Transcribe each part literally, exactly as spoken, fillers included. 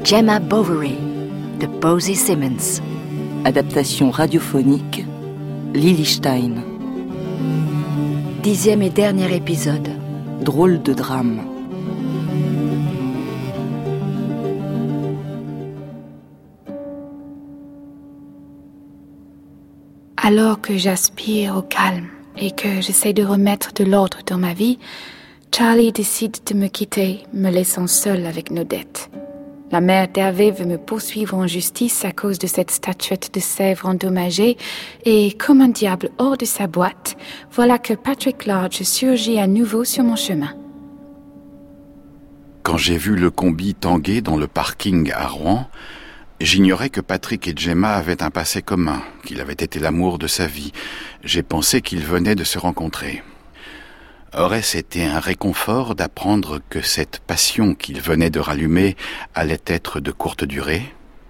Gemma Bovary de Posey Simmons. Adaptation radiophonique, Lily Stein. Dixième et dernier épisode. Drôle de drame. Alors que j'aspire au calme et que j'essaie de remettre de l'ordre dans ma vie, Charlie décide de me quitter, me laissant seule avec nos dettes. La mère d'Hervé veut me poursuivre en justice à cause de cette statuette de Sèvres endommagée et, comme un diable hors de sa boîte, voilà que Patrick Lodge surgit à nouveau sur mon chemin. Quand j'ai vu le combi tanguer dans le parking à Rouen, j'ignorais que Patrick et Gemma avaient un passé commun, qu'il avait été l'amour de sa vie. J'ai pensé qu'ils venaient de se rencontrer. Aurait-ce été un réconfort d'apprendre que cette passion qu'il venait de rallumer allait être de courte durée ?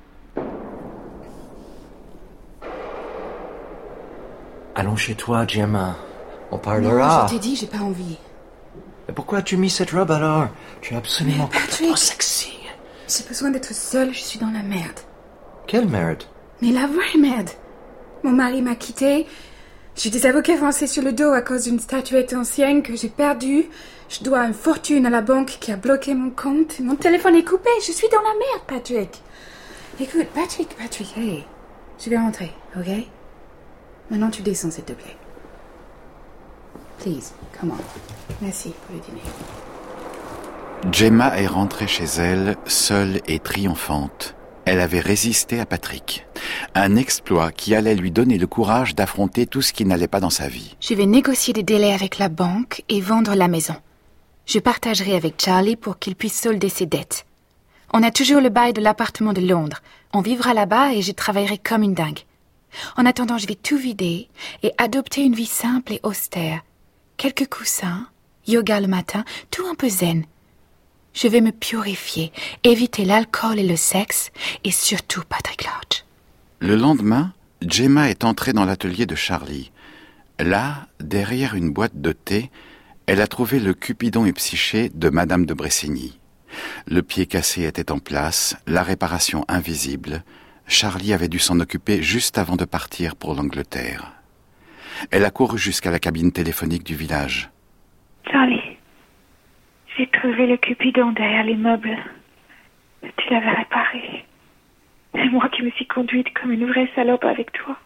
Allons chez toi, Gemma. On parlera. Non, je t'ai dit, j'ai pas envie. Mais pourquoi as-tu mis cette robe alors? Tu es absolument Patrick, trop sexy. J'ai besoin d'être seule, je suis dans la merde. Quelle merde? Mais la vraie merde. Mon mari m'a quittée. J'ai des avocats français sur le dos à cause d'une statuette ancienne que j'ai perdue. Je dois une fortune à la banque qui a bloqué mon compte. Mon téléphone est coupé. Je suis dans la merde, Patrick. Écoute, Patrick, Patrick, hey. Je vais rentrer, ok? Maintenant, tu descends, s'il te plaît. Please, come on. Merci pour le dîner. Gemma est rentrée chez elle, seule et triomphante. Elle avait résisté à Patrick. Un exploit qui allait lui donner le courage d'affronter tout ce qui n'allait pas dans sa vie. Je vais négocier des délais avec la banque et vendre la maison. Je partagerai avec Charlie pour qu'il puisse solder ses dettes. On a toujours le bail de l'appartement de Londres. On vivra là-bas et je travaillerai comme une dingue. En attendant, je vais tout vider et adopter une vie simple et austère. Quelques coussins, yoga le matin, tout un peu zen. Je vais me purifier, éviter l'alcool et le sexe, et surtout Patrick Lodge. Le lendemain, Gemma est entrée dans l'atelier de Charlie. Là, derrière une boîte de thé, elle a trouvé le Cupidon et Psyché de Madame de Bressigny. Le pied cassé était en place, la réparation invisible. Charlie avait dû s'en occuper juste avant de partir pour l'Angleterre. Elle a couru jusqu'à la cabine téléphonique du village. Charlie, j'ai trouvé le Cupidon derrière les meubles. Tu l'avais réparé. C'est moi qui me suis conduite comme une vraie salope avec toi.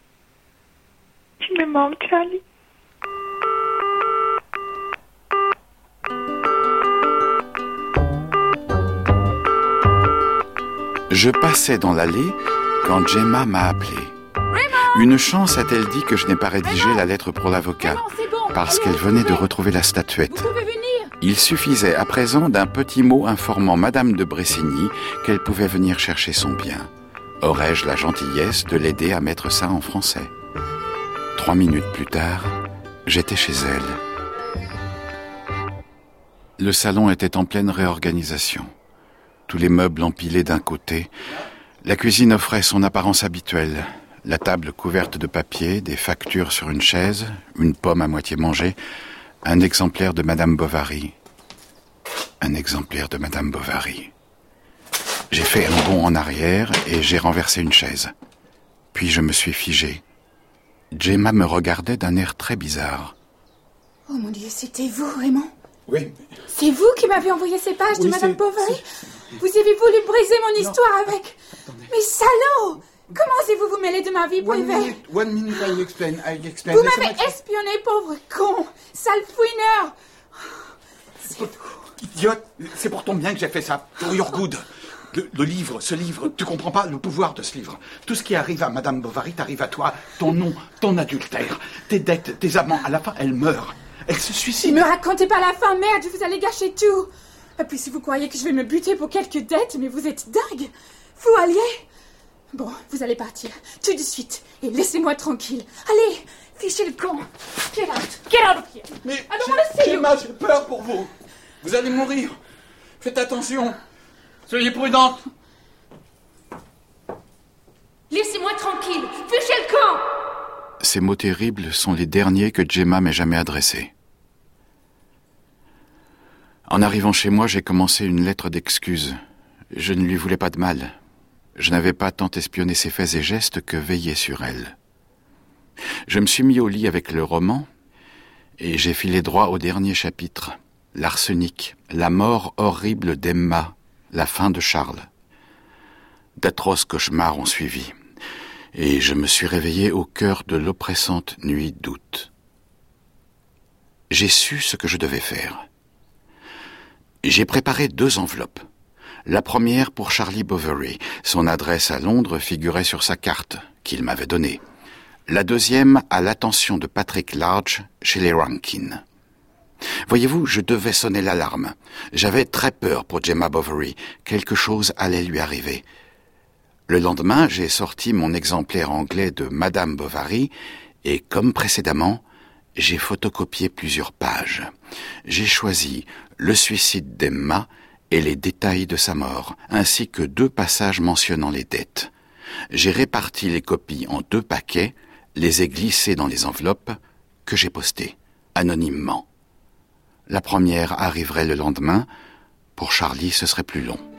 Tu me manques, Charlie. Je passais dans l'allée quand Gemma m'a appelé. Une chance a-t-elle dit que je n'ai pas rédigé la lettre pour l'avocat, parce qu'elle venait de retrouver la statuette. Il suffisait à présent d'un petit mot informant Madame de Bressigny qu'elle pouvait venir chercher son bien. Aurais-je la gentillesse de l'aider à mettre ça en français? Trois minutes plus tard, j'étais chez elle. Le salon était en pleine réorganisation. Tous les meubles empilés d'un côté. La cuisine offrait son apparence habituelle. La table couverte de papier, des factures sur une chaise, une pomme à moitié mangée, un exemplaire de Madame Bovary. Un exemplaire de Madame Bovary. J'ai fait un bond en arrière et j'ai renversé une chaise. Puis je me suis figé. Gemma me regardait d'un air très bizarre. Oh mon Dieu, c'était vous, Raymond? Oui. C'est vous qui m'avez envoyé ces pages oui, de Madame c'est, Bovary? c'est... Vous avez voulu briser mon histoire non. avec... Mais salaud! Comment osez-vous vous mêler de ma vie, One Prévet? minute, one minute, I explain, I explain. Vous m'avez espionné, pauvre con! Sale fouineur! C'est vous. Idiote, c'est pour ton bien que j'ai fait ça. For your good. Le, le livre, ce livre, tu comprends pas le pouvoir de ce livre. Tout ce qui arrive à Madame Bovary t'arrive à toi. Ton nom, ton adultère, tes dettes, tes amants. À la fin, elle meurt. Elle se suicide. Ne me racontez pas la fin, merde, vous allez gâcher tout. Et puis si vous croyez que je vais me buter pour quelques dettes, mais vous êtes dingue. Fou allié. Bon, vous allez partir, tout de suite, et laissez-moi tranquille. Allez, fichez le camp. Get out, get out of here. Mais I don't wanna see you. Gemma, j'ai peur pour vous. Vous allez mourir. Faites attention. Soyez prudente. Laissez-moi tranquille, fichez le camp. Ces mots terribles sont les derniers que Gemma m'ait jamais adressés. En arrivant chez moi, j'ai commencé une lettre d'excuses. Je ne lui voulais pas de mal. Je n'avais pas tant espionné ses faits et gestes que veillé sur elle. Je me suis mis au lit avec le roman et j'ai filé droit au dernier chapitre, l'arsenic, la mort horrible d'Emma, la fin de Charles. D'atroces cauchemars ont suivi et je me suis réveillé au cœur de l'oppressante nuit d'août. J'ai su ce que je devais faire. J'ai préparé deux enveloppes. La première pour Charlie Bovary. Son adresse à Londres figurait sur sa carte qu'il m'avait donnée. La deuxième à l'attention de Patrick Large chez les Rankin. Voyez-vous, je devais sonner l'alarme. J'avais très peur pour Gemma Bovary. Quelque chose allait lui arriver. Le lendemain, j'ai sorti mon exemplaire anglais de Madame Bovary et, comme précédemment, j'ai photocopié plusieurs pages. J'ai choisi le suicide d'Emma et les détails de sa mort, ainsi que deux passages mentionnant les dettes. J'ai réparti les copies en deux paquets, les ai glissés dans les enveloppes que j'ai postées, anonymement. La première arriverait le lendemain, pour Charlie ce serait plus long.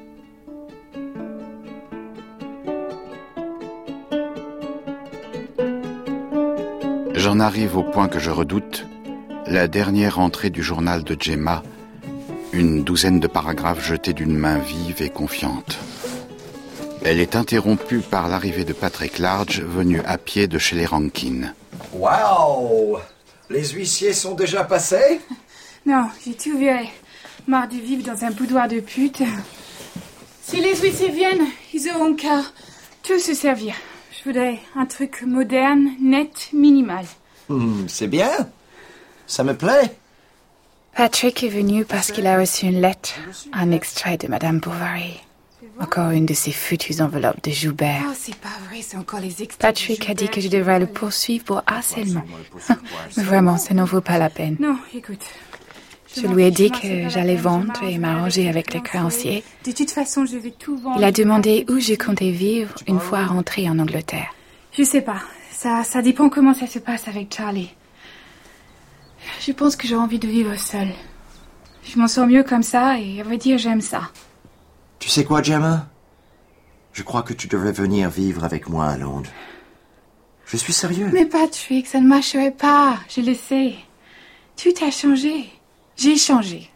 J'en arrive au point que je redoute, la dernière entrée du journal de Gemma, une douzaine de paragraphes jetés d'une main vive et confiante. Elle est interrompue par l'arrivée de Patrick Large, venu à pied de chez les Rankin. Waouh! Les huissiers sont déjà passés? Non, j'ai tout viré. Marre de vivre dans un boudoir de pute. Si les huissiers viennent, ils auront qu'à tout se servir. Je voudrais un truc moderne, net, minimal. Hmm, c'est bien. Ça me plaît. Patrick est venu parce qu'il a reçu une lettre, un extrait de Madame Bovary. Encore une de ces foutues enveloppes de Joubert. Oh, c'est pas vrai, c'est encore les extraits. Patrick a dit que je devrais le poursuivre pour harcèlement. Mais vraiment, ça n'en vaut pas la peine. Non, écoute. Je lui ai dit que j'allais vendre et m'arranger avec les créanciers. De toute façon, je vais tout vendre. Il a demandé où je comptais vivre une fois rentrée en Angleterre. Je sais pas. Ça, ça dépend comment ça se passe avec Charlie. Je pense que j'ai envie de vivre seule. Je m'en sors mieux comme ça et à vrai dire, j'aime ça. Tu sais quoi, Gemma? Je crois que tu devrais venir vivre avec moi à Londres. Je suis sérieux. Mais Patrick, ça ne marcherait pas. Je le sais. Tout a changé. J'ai changé.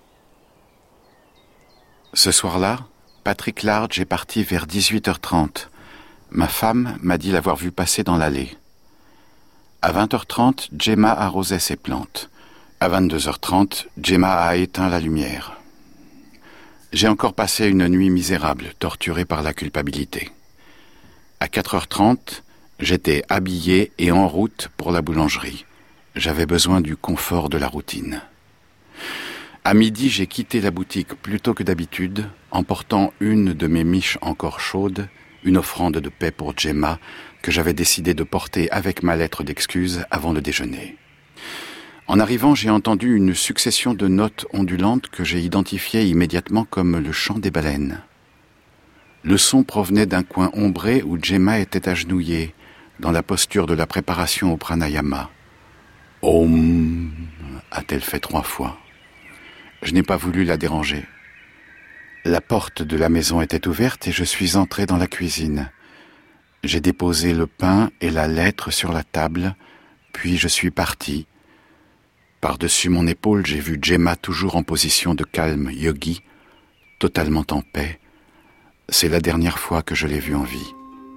Ce soir-là, Patrick Large est parti vers dix-huit heures trente. Ma femme m'a dit l'avoir vu passer dans l'allée. À vingt heures trente, Gemma arrosait ses plantes. À vingt-deux heures trente, Gemma a éteint la lumière. J'ai encore passé une nuit misérable, torturé par la culpabilité. À quatre heures trente, j'étais habillé et en route pour la boulangerie. J'avais besoin du confort de la routine. À midi, j'ai quitté la boutique plus tôt que d'habitude, emportant une de mes miches encore chaudes, une offrande de paix pour Gemma, que j'avais décidé de porter avec ma lettre d'excuses avant le déjeuner. En arrivant, j'ai entendu une succession de notes ondulantes que j'ai identifiées immédiatement comme le chant des baleines. Le son provenait d'un coin ombré où Gemma était agenouillée, dans la posture de la préparation au pranayama. « Om » a-t-elle fait trois fois. Je n'ai pas voulu la déranger. La porte de la maison était ouverte et je suis entré dans la cuisine. J'ai déposé le pain et la lettre sur la table, puis je suis parti. Par-dessus mon épaule, j'ai vu Gemma toujours en position de calme yogi, totalement en paix. C'est la dernière fois que je l'ai vue en vie.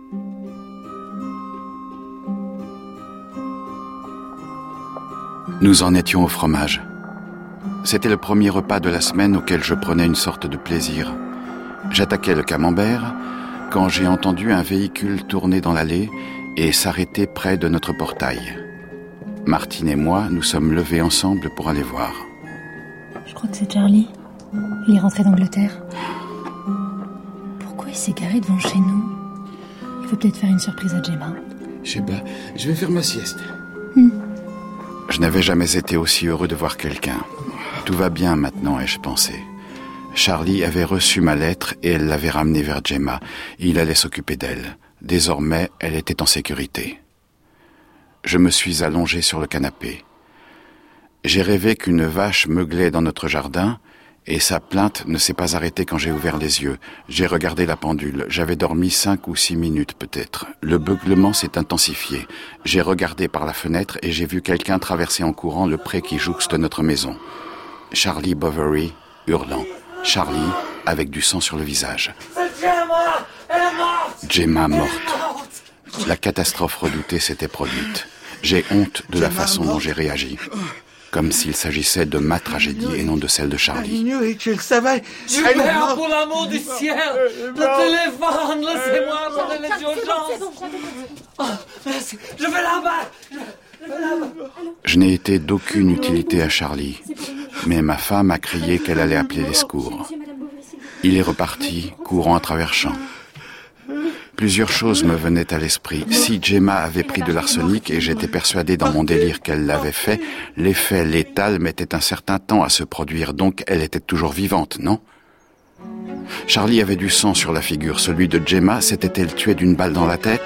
Nous en étions au fromage. C'était le premier repas de la semaine auquel je prenais une sorte de plaisir. J'attaquais le camembert quand j'ai entendu un véhicule tourner dans l'allée et s'arrêter près de notre portail. Martine et moi nous sommes levés ensemble pour aller voir. Je crois que c'est Charlie. Il est rentré d'Angleterre. Pourquoi il s'est garé devant chez nous? Il faut peut-être faire une surprise à Gemma. Je sais pas, je vais faire ma sieste. Hmm. Je n'avais jamais été aussi heureux de voir quelqu'un. Tout va bien maintenant, ai-je pensé. Charlie avait reçu ma lettre et elle l'avait ramenée vers Gemma. Il allait s'occuper d'elle. Désormais, elle était en sécurité. Je me suis allongé sur le canapé. J'ai rêvé qu'une vache meuglait dans notre jardin Et sa plainte ne s'est pas arrêtée quand j'ai ouvert les yeux. J'ai regardé la pendule. J'avais dormi cinq ou six minutes peut-être. Le beuglement s'est intensifié. J'ai regardé par la fenêtre et j'ai vu quelqu'un traverser en courant le pré qui jouxte notre maison. Charlie Bovary, hurlant. Charlie, avec du sang sur le visage. Gemma, elle est morte. Gemma morte. La catastrophe redoutée s'était produite. J'ai honte de la façon dont j'ai réagi. Comme s'il s'agissait de ma tragédie et non de celle de Charlie. Tu le savais. Gilbert, pour l'amour du ciel, le téléphone, laissez-moi appeler les urgences. Oh, merci. Je vais là-bas. Je, je vais là-bas. Je n'ai été d'aucune utilité à Charlie, mais ma femme a crié qu'elle allait appeler les secours. Il est reparti, courant à travers champs. Plusieurs choses me venaient à l'esprit. Si Gemma avait pris de l'arsenic, et j'étais persuadé dans mon délire qu'elle l'avait fait, l'effet létal mettait un certain temps à se produire, donc elle était toujours vivante, non ? Charlie avait du sang sur la figure. Celui de Gemma s'était-elle tuée d'une balle dans la tête ?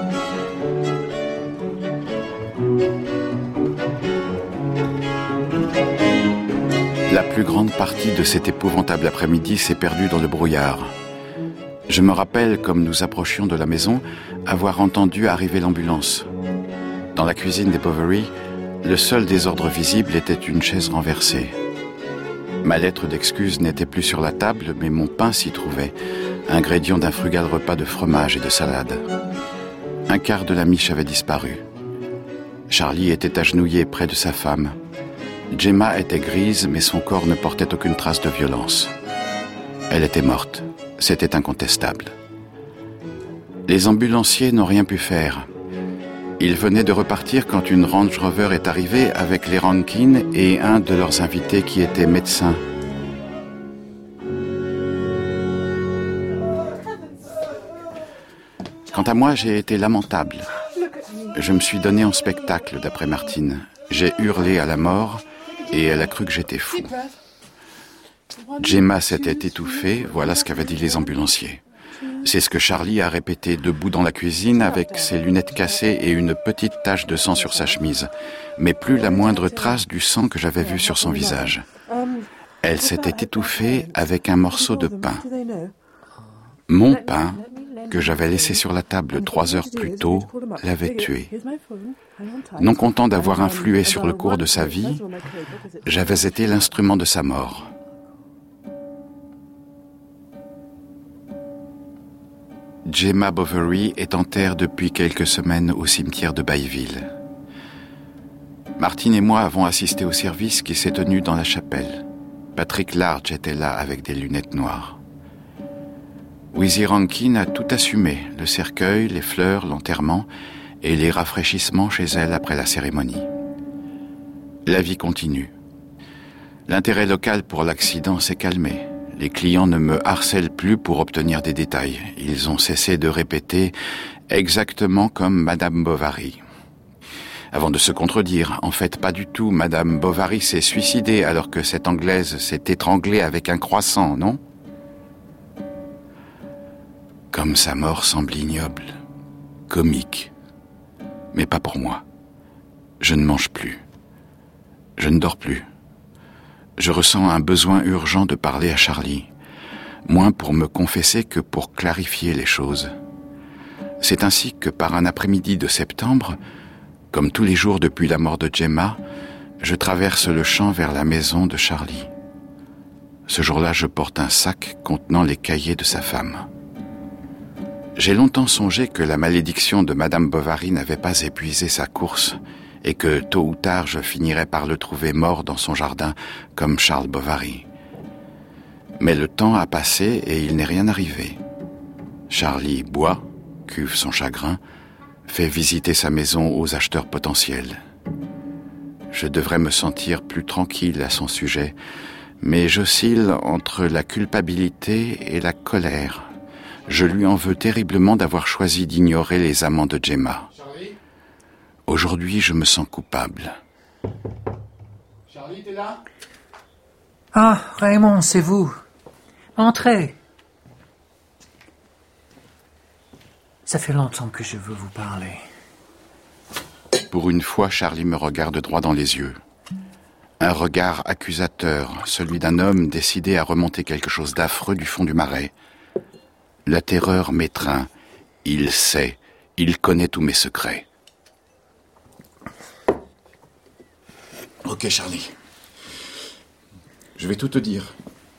La plus grande partie de cet épouvantable après-midi s'est perdue dans le brouillard. Je me rappelle, comme nous approchions de la maison, avoir entendu arriver l'ambulance. Dans la cuisine des Bovary, le seul désordre visible était une chaise renversée. Ma lettre d'excuse n'était plus sur la table, mais mon pain s'y trouvait, ingrédient d'un frugal repas de fromage et de salade. Un quart de la miche avait disparu. Charlie était agenouillé près de sa femme. Gemma était grise, mais son corps ne portait aucune trace de violence. Elle était morte. C'était incontestable. Les ambulanciers n'ont rien pu faire. Ils venaient de repartir quand une Range Rover est arrivée avec les Rankin et un de leurs invités qui était médecin. Quant à moi, j'ai été lamentable. Je me suis donné en spectacle, d'après Martine. J'ai hurlé à la mort et elle a cru que j'étais fou. Gemma s'était étouffée, voilà ce qu'avaient dit les ambulanciers. C'est ce que Charlie a répété debout dans la cuisine avec ses lunettes cassées et une petite tache de sang sur sa chemise, mais plus la moindre trace du sang que j'avais vu sur son visage. Elle s'était étouffée avec un morceau de pain. Mon pain, que j'avais laissé sur la table trois heures plus tôt, l'avait tuée. Non content d'avoir influé sur le cours de sa vie, j'avais été l'instrument de sa mort. Gemma Bovary est en terre depuis quelques semaines au cimetière de Bayville. Martine et moi avons assisté au service qui s'est tenu dans la chapelle. Patrick Large était là avec des lunettes noires. Wizzy Rankin a tout assumé, le cercueil, les fleurs, l'enterrement et les rafraîchissements chez elle après la cérémonie. La vie continue. L'intérêt local pour l'accident s'est calmé. Les clients ne me harcèlent plus pour obtenir des détails. Ils ont cessé de répéter exactement comme Madame Bovary. Avant de se contredire, en fait pas du tout, Madame Bovary s'est suicidée alors que cette Anglaise s'est étranglée avec un croissant, non ? Comme sa mort semble ignoble, comique, mais pas pour moi. Je ne mange plus. Je ne dors plus. Je ressens un besoin urgent de parler à Charlie, moins pour me confesser que pour clarifier les choses. C'est ainsi que par un après-midi de septembre, comme tous les jours depuis la mort de Gemma, je traverse le champ vers la maison de Charlie. Ce jour-là, je porte un sac contenant les cahiers de sa femme. J'ai longtemps songé que la malédiction de Madame Bovary n'avait pas épuisé sa course et que tôt ou tard je finirais par le trouver mort dans son jardin comme Charles Bovary. Mais le temps a passé et il n'est rien arrivé. Charlie boit, cuve son chagrin, fait visiter sa maison aux acheteurs potentiels. Je devrais me sentir plus tranquille à son sujet, mais j'oscille entre la culpabilité et la colère. Je lui en veux terriblement d'avoir choisi d'ignorer les amants de Gemma. Aujourd'hui, je me sens coupable. Charlie, t'es là ? Ah, Raymond, c'est vous. Entrez. Ça fait longtemps que je veux vous parler. Pour une fois, Charlie me regarde droit dans les yeux. Un regard accusateur, celui d'un homme décidé à remonter quelque chose d'affreux du fond du marais. La terreur m'étreint. Il sait, il connaît tous mes secrets. Ok, Charlie. Je vais tout te dire.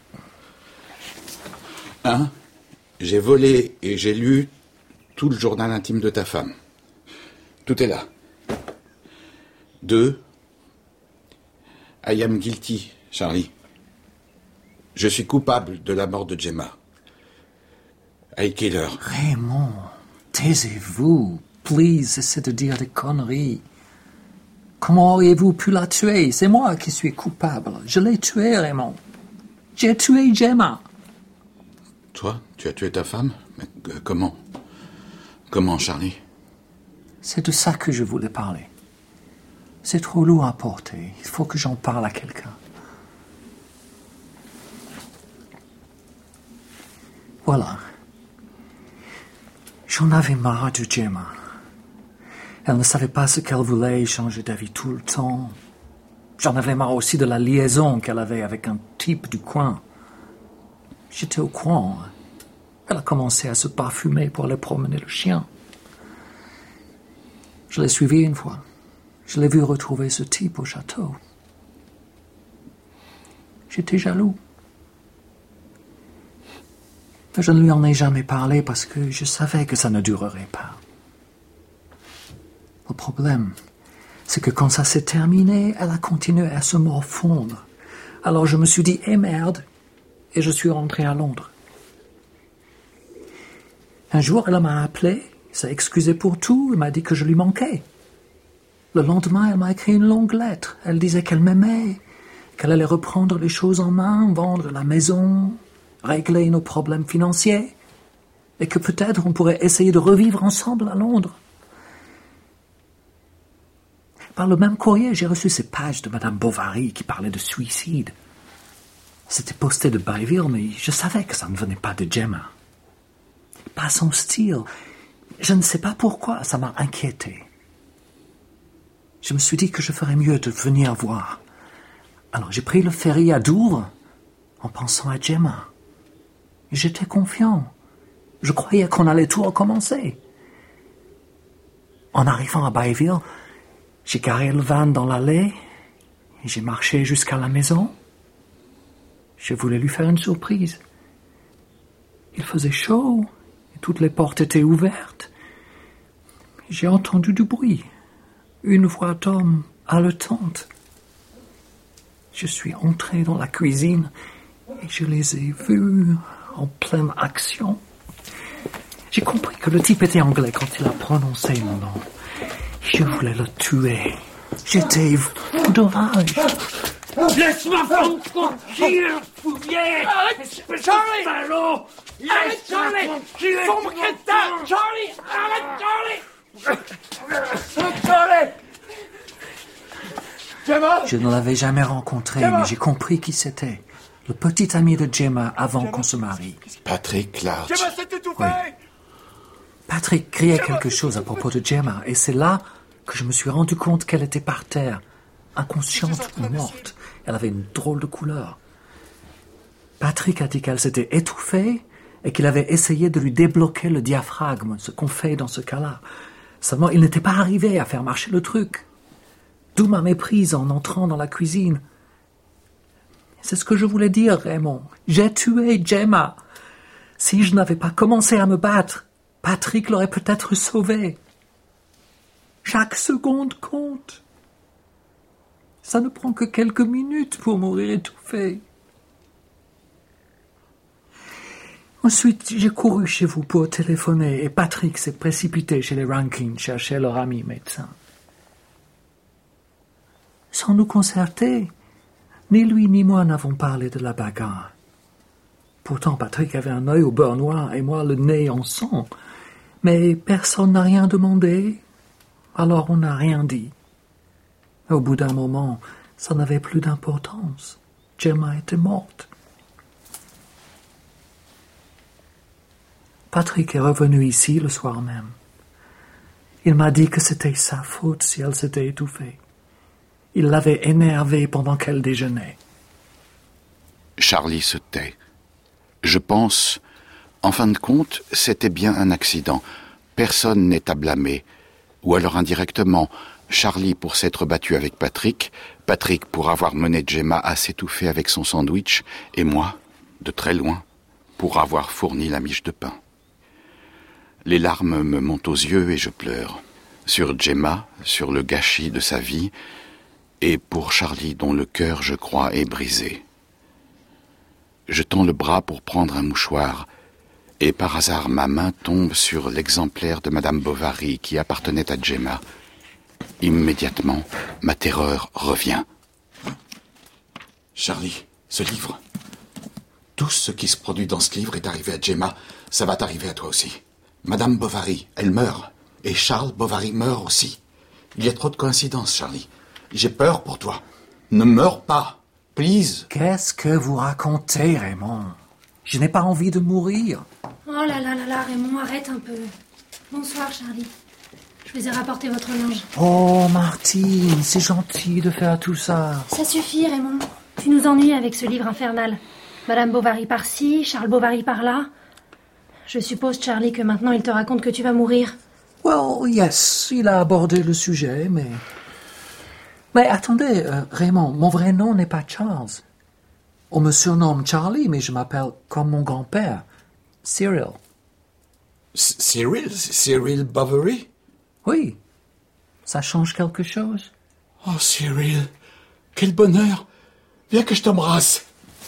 Un, j'ai volé et j'ai lu tout le journal intime de ta femme. Tout est là. Deux, I am guilty, Charlie. Je suis coupable de la mort de Gemma. I kill her. Raymond, taisez-vous. Please, cessez de dire des conneries. Comment auriez-vous pu la tuer? C'est moi qui suis coupable. Je l'ai tuée, Raymond. J'ai tué Gemma. Toi, tu as tué ta femme? Mais euh, comment? Comment, Charlie? C'est de ça que je voulais parler. C'est trop lourd à porter. Il faut que j'en parle à quelqu'un. Voilà. J'en avais marre de Gemma. Elle ne savait pas ce qu'elle voulait, changer d'avis tout le temps. J'en avais marre aussi de la liaison qu'elle avait avec un type du coin. J'étais au courant. Elle a commencé à se parfumer pour aller promener le chien. Je l'ai suivi une fois. Je l'ai vu retrouver ce type au château. J'étais jaloux. Mais je ne lui en ai jamais parlé parce que je savais que ça ne durerait pas. Le problème, c'est que quand ça s'est terminé, elle a continué à se morfondre. Alors je me suis dit, eh merde, et je suis rentré à Londres. Un jour, elle m'a appelé, s'est excusée pour tout, et m'a dit que je lui manquais. Le lendemain, elle m'a écrit une longue lettre. Elle disait qu'elle m'aimait, qu'elle allait reprendre les choses en main, vendre la maison, régler nos problèmes financiers, et que peut-être on pourrait essayer de revivre ensemble à Londres. Par le même courrier, j'ai reçu ces pages de Madame Bovary qui parlaient de suicide. C'était posté de Bayville, mais je savais que ça ne venait pas de Gemma. Pas son style. Je ne sais pas pourquoi, ça m'a inquiété. Je me suis dit que je ferais mieux de venir voir. Alors j'ai pris le ferry à Douvres en pensant à Gemma. J'étais confiant. Je croyais qu'on allait tout recommencer. En arrivant à Bayville, j'ai garé le van dans l'allée et j'ai marché jusqu'à la maison. Je voulais lui faire une surprise. Il faisait chaud et toutes les portes étaient ouvertes. J'ai entendu du bruit, une voix d'homme haletante. Je suis entré dans la cuisine et je les ai vus en pleine action. J'ai compris que le type était anglais quand il a prononcé mon nom. Je voulais le tuer. J'étais fou de rage. Laisse ma femme tranquille, fouillé. Charlie! Salaud! Arrête, Charlie! Sombre crétin! Charlie! Arrête, Charlie! Charlie! Gemma! Je ne l'avais jamais rencontré, Gemma, mais j'ai compris qui c'était. Le petit ami de Gemma avant qu'on se marie. Patrick Large. Gemma s'est étouffée! Oui. Patrick criait quelque chose à propos de Gemma, et c'est là que je me suis rendu compte qu'elle était par terre, inconsciente ou morte. Elle avait une drôle de couleur. Patrick a dit qu'elle s'était étouffée et qu'il avait essayé de lui débloquer le diaphragme, ce qu'on fait dans ce cas-là. Seulement, il n'était pas arrivé à faire marcher le truc. D'où ma méprise en entrant dans la cuisine. C'est ce que je voulais dire, Raymond. J'ai tué Gemma. Si je n'avais pas commencé à me battre, Patrick l'aurait peut-être sauvée. Chaque seconde compte. Ça ne prend que quelques minutes pour mourir étouffé. Ensuite, j'ai couru chez vous pour téléphoner et Patrick s'est précipité chez les Rankin chercher leur ami médecin. Sans nous concerter, ni lui ni moi n'avons parlé de la bagarre. Pourtant, Patrick avait un œil au beurre noir et moi le nez en sang. Mais personne n'a rien demandé, alors on n'a rien dit. Au bout d'un moment, ça n'avait plus d'importance. Gemma était morte. Patrick est revenu ici le soir même. Il m'a dit que c'était sa faute si elle s'était étouffée. Il l'avait énervée pendant qu'elle déjeunait. Charlie se tait. Je pense, en fin de compte, c'était bien un accident. Personne n'est à blâmer. Ou alors indirectement, Charlie pour s'être battu avec Patrick, Patrick pour avoir mené Gemma à s'étouffer avec son sandwich, et moi, de très loin, pour avoir fourni la miche de pain. Les larmes me montent aux yeux et je pleure. Sur Gemma, sur le gâchis de sa vie, et pour Charlie dont le cœur, je crois, est brisé. Je tends le bras pour prendre un mouchoir, et par hasard ma main tombe sur l'exemplaire de Madame Bovary qui appartenait à Gemma. Immédiatement, ma terreur revient. Charlie, ce livre, tout ce qui se produit dans ce livre est arrivé à Gemma, ça va t'arriver à toi aussi. Madame Bovary, elle meurt, et Charles Bovary meurt aussi. Il y a trop de coïncidences, Charlie. J'ai peur pour toi. Ne meurs pas, please. Qu'est-ce que vous racontez, Raymond? Je n'ai pas envie de mourir. Oh là là là là, Raymond, arrête un peu. Bonsoir, Charlie. Je vous ai rapporté votre linge. Oh, Martine, c'est gentil de faire tout ça. Ça suffit, Raymond. Tu nous ennuies avec ce livre infernal. Madame Bovary par-ci, Charles Bovary par-là. Je suppose, Charlie, que maintenant il te raconte que tu vas mourir. Well, yes, il a abordé le sujet, mais... Mais attendez, euh, Raymond, mon vrai nom n'est pas Charles. On me surnomme Charlie, mais je m'appelle comme mon grand-père, Cyril. C- Cyril? Cyril Bovary? Oui. Ça change quelque chose? Oh, Cyril, quel bonheur. Viens que je t'embrasse.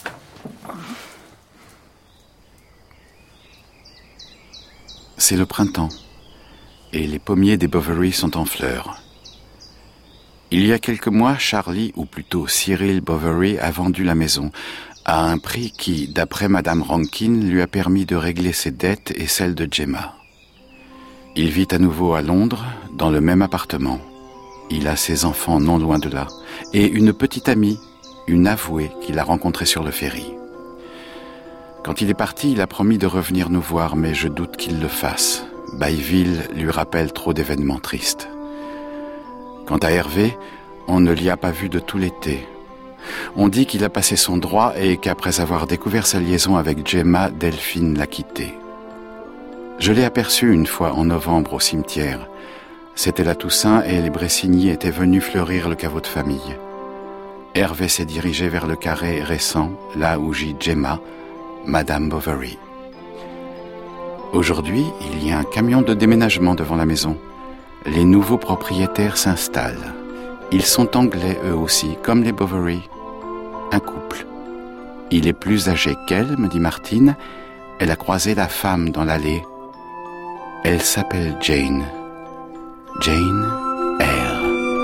C'est le printemps, et les pommiers des Bovary sont en fleurs. Il y a quelques mois, Charlie, ou plutôt Cyril Bovary, a vendu la maison à un prix qui, d'après Madame Rankin, lui a permis de régler ses dettes et celles de Gemma. Il vit à nouveau à Londres, dans le même appartement. Il a ses enfants non loin de là, et une petite amie, une avouée qu'il a rencontrée sur le ferry. Quand il est parti, il a promis de revenir nous voir, mais je doute qu'il le fasse. Bayville lui rappelle trop d'événements tristes. Quant à Hervé, on ne l'y a pas vu de tout l'été. On dit qu'il a passé son droit et qu'après avoir découvert sa liaison avec Gemma, Delphine l'a quitté. Je l'ai aperçu une fois en novembre au cimetière. C'était la Toussaint et les Bressigny étaient venus fleurir le caveau de famille. Hervé s'est dirigé vers le carré récent, là où gît Gemma, Madame Bovary. Aujourd'hui, il y a un camion de déménagement devant la maison. Les nouveaux propriétaires s'installent. Ils sont anglais eux aussi, comme les Bovary. Un couple. Il est plus âgé qu'elle, me dit Martine. Elle a croisé la femme dans l'allée. Elle s'appelle Jane. Jane Eyre.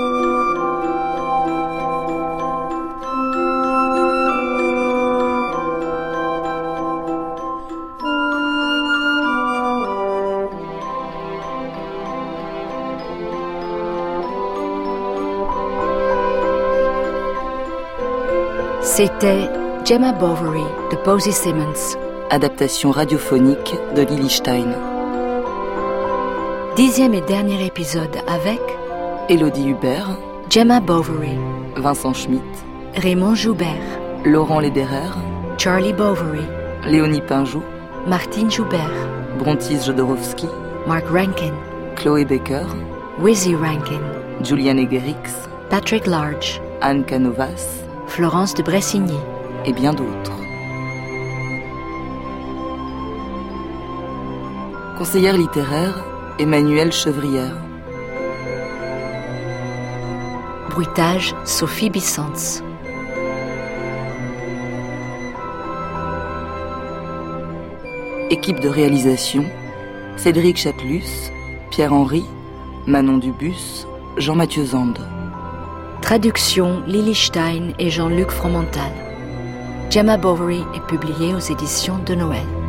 C'était Gemma Bovary de Posy Simmons. Adaptation radiophonique de Lily Stein. Dixième et dernier épisode avec Élodie Hubert, Gemma Bovary, Vincent Schmitt, Raymond Joubert, Laurent Lederer, Charlie Bovary, Léonie Pinjot, Martine Joubert, Brontis Jodorowsky, Mark Rankin, Chloé Baker, Wizzy Rankin, Julian Egerix, Patrick Large, Anne Canovas, Florence de Bressigny et bien d'autres. Conseillère littéraire, Emmanuelle Chevrière. Bruitage, Sophie Bissens. Équipe de réalisation, Cédric Chatelus, Pierre-Henry, Manon Dubus, Jean-Mathieu Zande. Traduction Lily Stein et Jean-Luc Fromental. Gemma Bovary est publiée aux éditions de Noël.